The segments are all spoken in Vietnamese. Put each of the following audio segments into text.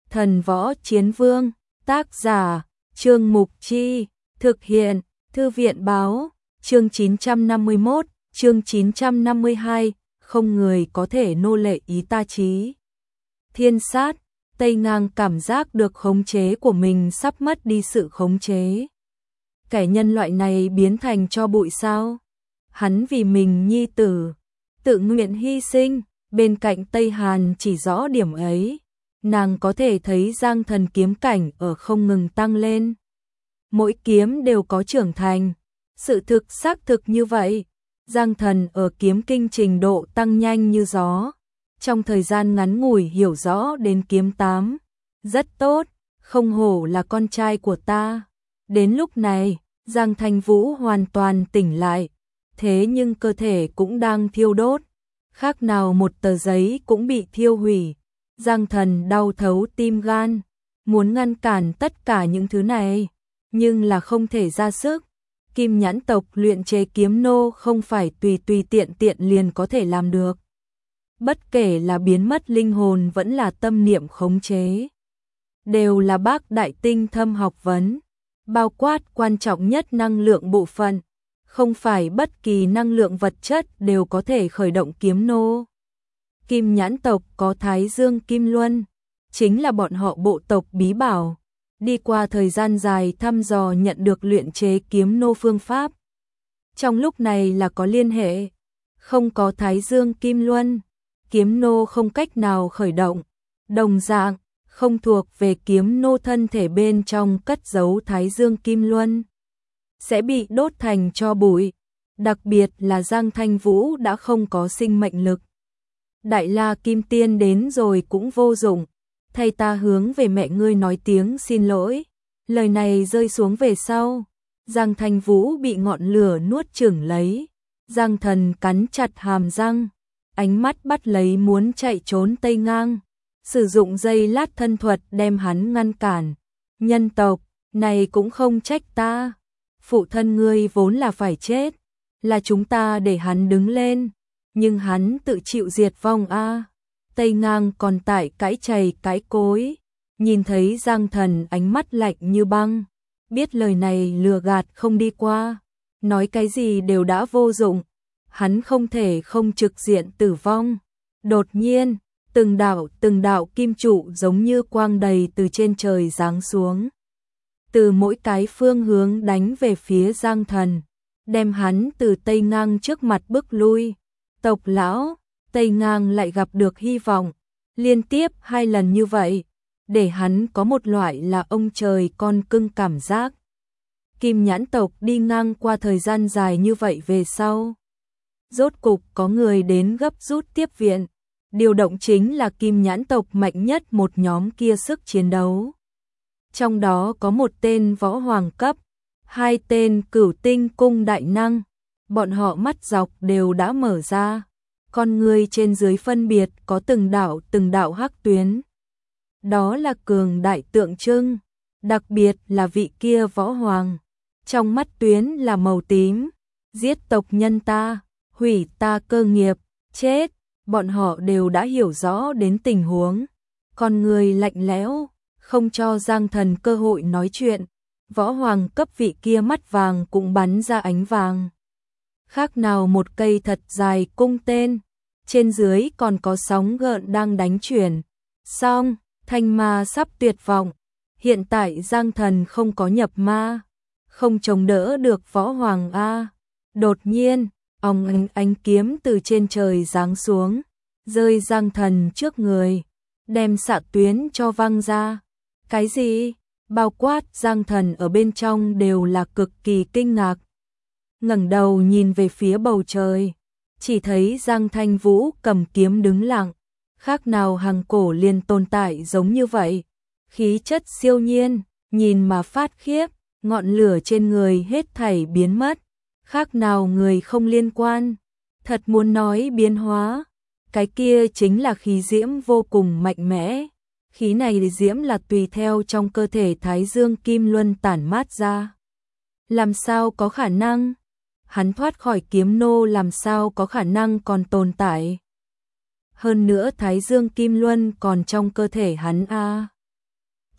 Thần Võ Chiến Vương, tác giả, Trương Mục Chi, thực hiện, Thư viện báo, chương 951, chương 952, không người có thể nô lệ ý ta chí. Thiên sát, Tây Ngang cảm giác được khống chế của mình sắp mất đi sự khống chế. Kẻ nhân loại này biến thành tro bụi sao? Hắn vì mình nhi tử, tự nguyện hy sinh, bên cạnh Tây Hàn chỉ rõ điểm ấy. Nàng có thể thấy Giang Thần kiếm cảnh ở không ngừng tăng lên. Mỗi kiếm đều có trưởng thành. Sự thực xác thực như vậy. Giang Thần ở kiếm kinh trình độ tăng nhanh như gió. Trong thời gian ngắn ngủi hiểu rõ đến kiếm 8. Rất tốt, không hổ là con trai của ta. Đến lúc này, Giang Thanh Vũ hoàn toàn tỉnh lại. Thế nhưng cơ thể cũng đang thiêu đốt. Khác nào một tờ giấy cũng bị thiêu hủy. Giang Thần đau thấu tim gan, muốn ngăn cản tất cả những thứ này, nhưng là không thể ra sức. Kim Nhãn tộc luyện chế kiếm nô không phải tùy tiện liền có thể làm được. Bất kể là biến mất linh hồn vẫn là tâm niệm khống chế, đều là bác đại tinh thâm học vấn, bao quát quan trọng nhất năng lượng bộ phận, không phải bất kỳ năng lượng vật chất đều có thể khởi động kiếm nô. Kim Nhãn tộc có Thái Dương Kim Luân, chính là bọn họ bộ tộc bí bảo, đi qua thời gian dài thăm dò nhận được luyện chế kiếm nô phương pháp. Trong lúc này là có liên hệ, không có Thái Dương Kim Luân, kiếm nô không cách nào khởi động, đồng dạng, không thuộc về kiếm nô thân thể bên trong cất giấu Thái Dương Kim Luân, sẽ bị đốt thành tro bụi, đặc biệt là Giang Thanh Vũ đã không có sinh mệnh lực. Đại La Kim Tiên đến rồi cũng vô dụng, thay ta hướng về mẹ ngươi nói tiếng xin lỗi. Lời này rơi xuống về sau, Giang Thanh Vũ bị ngọn lửa nuốt chửng lấy. Giang Thần cắn chặt hàm răng, ánh mắt bắt lấy muốn chạy trốn Tây Ngang, sử dụng dây lát thân thuật đem hắn ngăn cản. Nhân tộc, này cũng không trách ta, phụ thân ngươi vốn là phải chết, là chúng ta để hắn đứng lên. Nhưng hắn tự chịu diệt vong a. Tây Ngang còn tại cãi chày cãi cối, nhìn thấy Giang Thần ánh mắt lạnh như băng, biết lời này lừa gạt không đi qua, nói cái gì đều đã vô dụng, hắn không thể không trực diện tử vong. Đột nhiên, từng đạo kim trụ giống như quang đầy từ trên trời giáng xuống, từ mỗi cái phương hướng đánh về phía Giang Thần, đem hắn từ Tây Ngang trước mặt bước lui. Tộc lão, Tây Ngang lại gặp được hy vọng, liên tiếp 2 lần như vậy, để hắn có một loại là ông trời con cưng cảm giác. Kim Nhãn tộc đi ngang qua thời gian dài như vậy về sau, rốt cục có người đến gấp rút tiếp viện, điều động chính là Kim Nhãn tộc mạnh nhất một nhóm kia sức chiến đấu. Trong đó có một tên võ hoàng cấp, 2 tên cửu tinh cung đại năng. Bọn họ mắt dọc đều đã mở ra, con người trên dưới phân biệt có từng đạo hắc tuyến. Đó là cường đại tượng trưng, đặc biệt là vị kia võ hoàng. Trong mắt tuyến là màu tím, giết tộc nhân ta, hủy ta cơ nghiệp, chết. Bọn họ đều đã hiểu rõ đến tình huống. Con người lạnh lẽo, không cho Giang Thần cơ hội nói chuyện. Võ hoàng cấp vị kia mắt vàng cũng bắn ra ánh vàng. Khác nào một cây thật dài cung tên, trên dưới còn có sóng gợn đang đánh chuyển. Xong, thanh ma sắp tuyệt vọng, hiện tại Giang Thần không có nhập ma, không chống đỡ được võ hoàng a. Đột nhiên, ánh kiếm từ trên trời giáng xuống, rơi Giang Thần trước người, đem xạ tuyến cho văng ra. Cái gì? Bao quát Giang Thần ở bên trong đều là cực kỳ kinh ngạc. Ngẩng đầu nhìn về phía bầu trời, chỉ thấy Giang Thanh Vũ cầm kiếm đứng lặng, khác nào hàng cổ liền tồn tại giống như vậy, khí chất siêu nhiên, nhìn mà phát khiếp, ngọn lửa trên người hết thảy biến mất, khác nào người không liên quan. Thật muốn nói biến hóa, cái kia chính là khí diễm vô cùng mạnh mẽ. Khí này diễm là tùy theo trong cơ thể Thái Dương Kim Luân tản mát ra. Làm sao có khả năng? Hắn thoát khỏi kiếm nô làm sao có khả năng còn tồn tại? Hơn nữa Thái Dương Kim Luân còn trong cơ thể hắn a.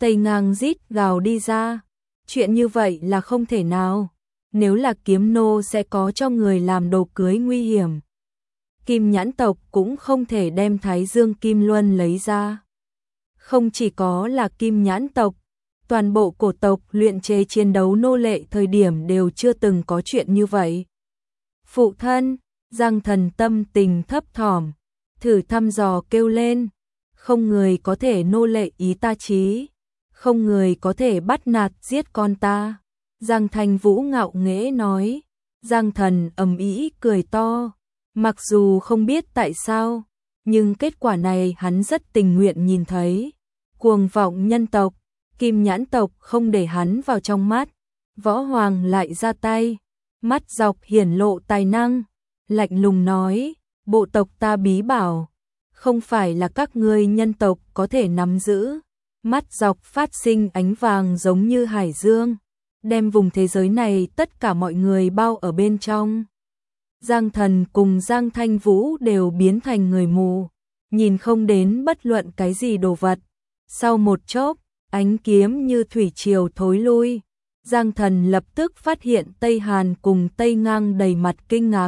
Tây Ngang rít gào đi ra. Chuyện như vậy là không thể nào. Nếu là kiếm nô sẽ có cho người làm đồ cưới nguy hiểm. Kim Nhãn tộc cũng không thể đem Thái Dương Kim Luân lấy ra. Không chỉ có là Kim Nhãn tộc, toàn bộ cổ tộc luyện chế chiến đấu nô lệ thời điểm đều chưa từng có chuyện như vậy. Phụ thân, Giang Thần tâm tình thấp thỏm, thử thăm dò kêu lên, không người có thể nô lệ ý ta chí, không người có thể bắt nạt giết con ta. Giang Thanh Vũ ngạo nghễ nói. Giang Thần ầm ĩ cười to, mặc dù không biết tại sao, nhưng kết quả này hắn rất tình nguyện nhìn thấy. Cuồng vọng nhân tộc, Kim Nhãn tộc không để hắn vào trong mắt. Võ Hoàng lại ra tay, mắt dọc hiển lộ tài năng, lạnh lùng nói, bộ tộc ta bí bảo, không phải là các ngươi nhân tộc có thể nắm giữ. Mắt dọc phát sinh ánh vàng giống như hải dương, đem vùng thế giới này tất cả mọi người bao ở bên trong. Giang Thần cùng Giang Thanh Vũ đều biến thành người mù, nhìn không đến bất luận cái gì đồ vật. Sau một chốc, ánh kiếm như thủy triều thối lui. Giang Thần lập tức phát hiện Tây Hàn cùng Tây Ngang đầy mặt kinh ngạc.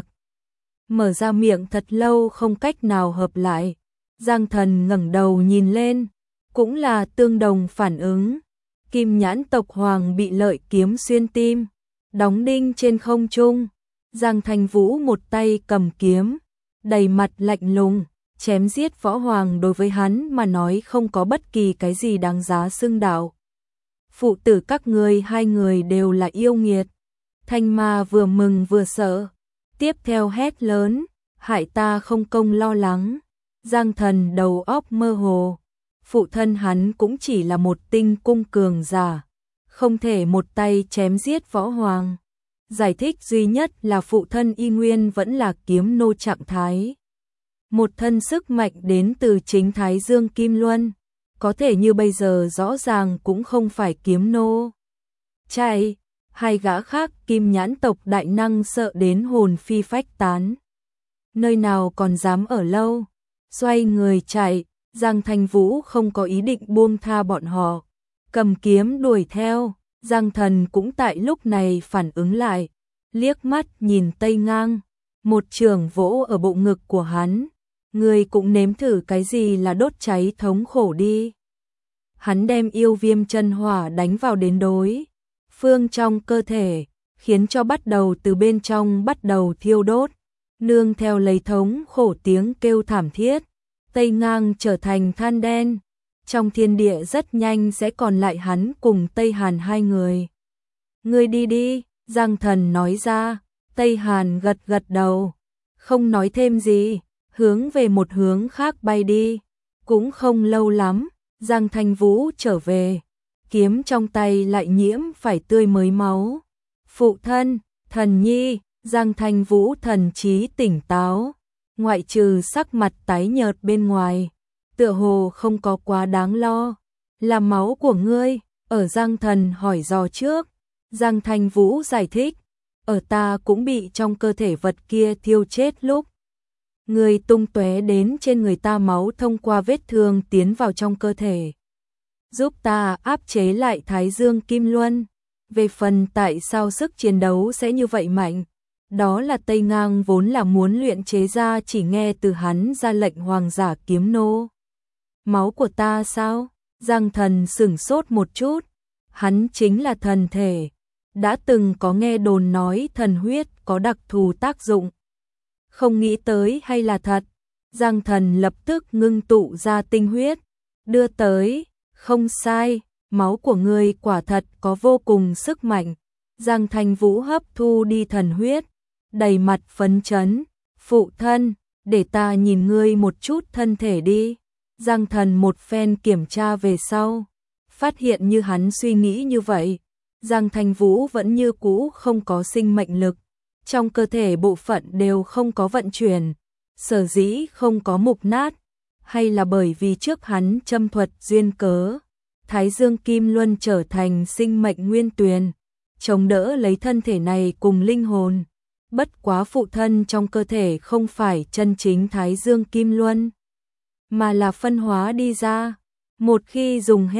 Mở ra miệng thật lâu không cách nào hợp lại. Giang Thần ngẩng đầu nhìn lên, cũng là tương đồng phản ứng. Kim Nhãn tộc hoàng bị lợi kiếm xuyên tim, đóng đinh trên không trung. Giang Thanh Vũ một tay cầm kiếm, đầy mặt lạnh lùng, chém giết Võ Hoàng đối với hắn mà nói không có bất kỳ cái gì đáng giá xưng đạo. Phụ tử các ngươi hai người đều là yêu nghiệt. Thanh Ma vừa mừng vừa sợ, tiếp theo hét lớn, hại ta không công lo lắng. Giang Thần đầu óc mơ hồ, phụ thân hắn cũng chỉ là một tinh cung cường giả, không thể một tay chém giết Võ Hoàng. Giải thích duy nhất là phụ thân y nguyên vẫn là kiếm nô trạng thái. Một thân sức mạnh đến từ chính Thái Dương Kim Luân, có thể như bây giờ rõ ràng cũng không phải kiếm nô. Chạy, hai gã khác Kim Nhãn tộc đại năng sợ đến hồn phi phách tán. Nơi nào còn dám ở lâu, xoay người chạy. Giang Thanh Vũ không có ý định buông tha bọn họ, cầm kiếm đuổi theo. Giang Thần cũng tại lúc này phản ứng lại, liếc mắt nhìn Tây Ngang, một chưởng vỗ ở bộ ngực của hắn. Người cũng nếm thử cái gì là đốt cháy thống khổ đi. Hắn đem yêu viêm chân hỏa đánh vào đến đối phương trong cơ thể, khiến cho bắt đầu từ bên trong bắt đầu thiêu đốt, nương theo lấy thống khổ tiếng kêu thảm thiết. Tây Ngang trở thành than đen, trong thiên địa rất nhanh sẽ còn lại hắn cùng Tây Hàn hai người. Ngươi đi đi, Giang Thần nói ra. Tây Hàn gật gật đầu, không nói thêm gì, hướng về một hướng khác bay đi. Cũng không lâu lắm, Giang Thanh Vũ trở về, kiếm trong tay lại nhiễm phải tươi mới máu. Phụ thân, Thần nhi. Giang Thanh Vũ thần trí tỉnh táo, ngoại trừ sắc mặt tái nhợt bên ngoài, tựa hồ không có quá đáng lo. Là máu của ngươi, ở Giang Thần hỏi dò trước. Giang Thanh Vũ giải thích, ở ta cũng bị trong cơ thể vật kia thiêu chết lúc. Ngươi tung tóe đến trên người ta máu thông qua vết thương tiến vào trong cơ thể, giúp ta áp chế lại Thái Dương Kim Luân. Về phần tại sao sức chiến đấu sẽ như vậy mạnh, đó là Tây Ngang vốn là muốn luyện chế ra, chỉ nghe từ hắn ra lệnh hoàng giả kiếm nô. Máu của ta sao? Giang Thần sửng sốt một chút, hắn chính là thần thể, đã từng có nghe đồn nói thần huyết có đặc thù tác dụng. Không nghĩ tới hay là thật. Giang Thần lập tức ngưng tụ ra tinh huyết, đưa tới. Không sai, máu của ngươi quả thật có vô cùng sức mạnh. Giang Thanh Vũ hấp thu đi thần huyết, đầy mặt phấn chấn. Phụ thân, để ta nhìn ngươi một chút thân thể đi. Giang Thần một phen kiểm tra về sau, phát hiện như hắn suy nghĩ như vậy, Giang Thanh Vũ vẫn như cũ không có sinh mệnh lực, trong cơ thể bộ phận đều không có vận chuyển. Sở dĩ không có mục nát, hay là bởi vì trước hắn châm thuật duyên cớ, Thái Dương Kim Luân trở thành sinh mệnh nguyên tuyền, chống đỡ lấy thân thể này cùng linh hồn. Bất quá phụ thân trong cơ thể không phải chân chính Thái Dương Kim Luân, mà là phân hóa đi ra. Một khi dùng hết,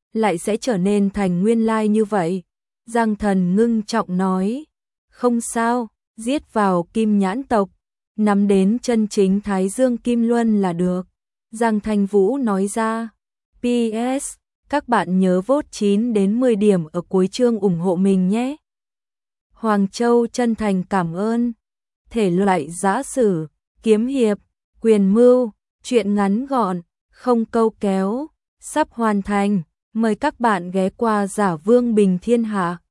lại sẽ trở nên thành nguyên lai như vậy. Giang Thần ngưng trọng nói, không sao, giết vào Kim Nhãn tộc, nắm đến chân chính Thái Dương Kim Luân là được. Giang Thanh Vũ nói ra, PS, các bạn nhớ vote 9 đến 10 điểm ở cuối chương ủng hộ mình nhé. Hoàng Châu chân thành cảm ơn. Thể loại giã sử, kiếm hiệp, quyền mưu, truyện ngắn gọn, không câu kéo, sắp hoàn thành. Mời các bạn ghé qua Giả Vương Bình Thiên Hạ.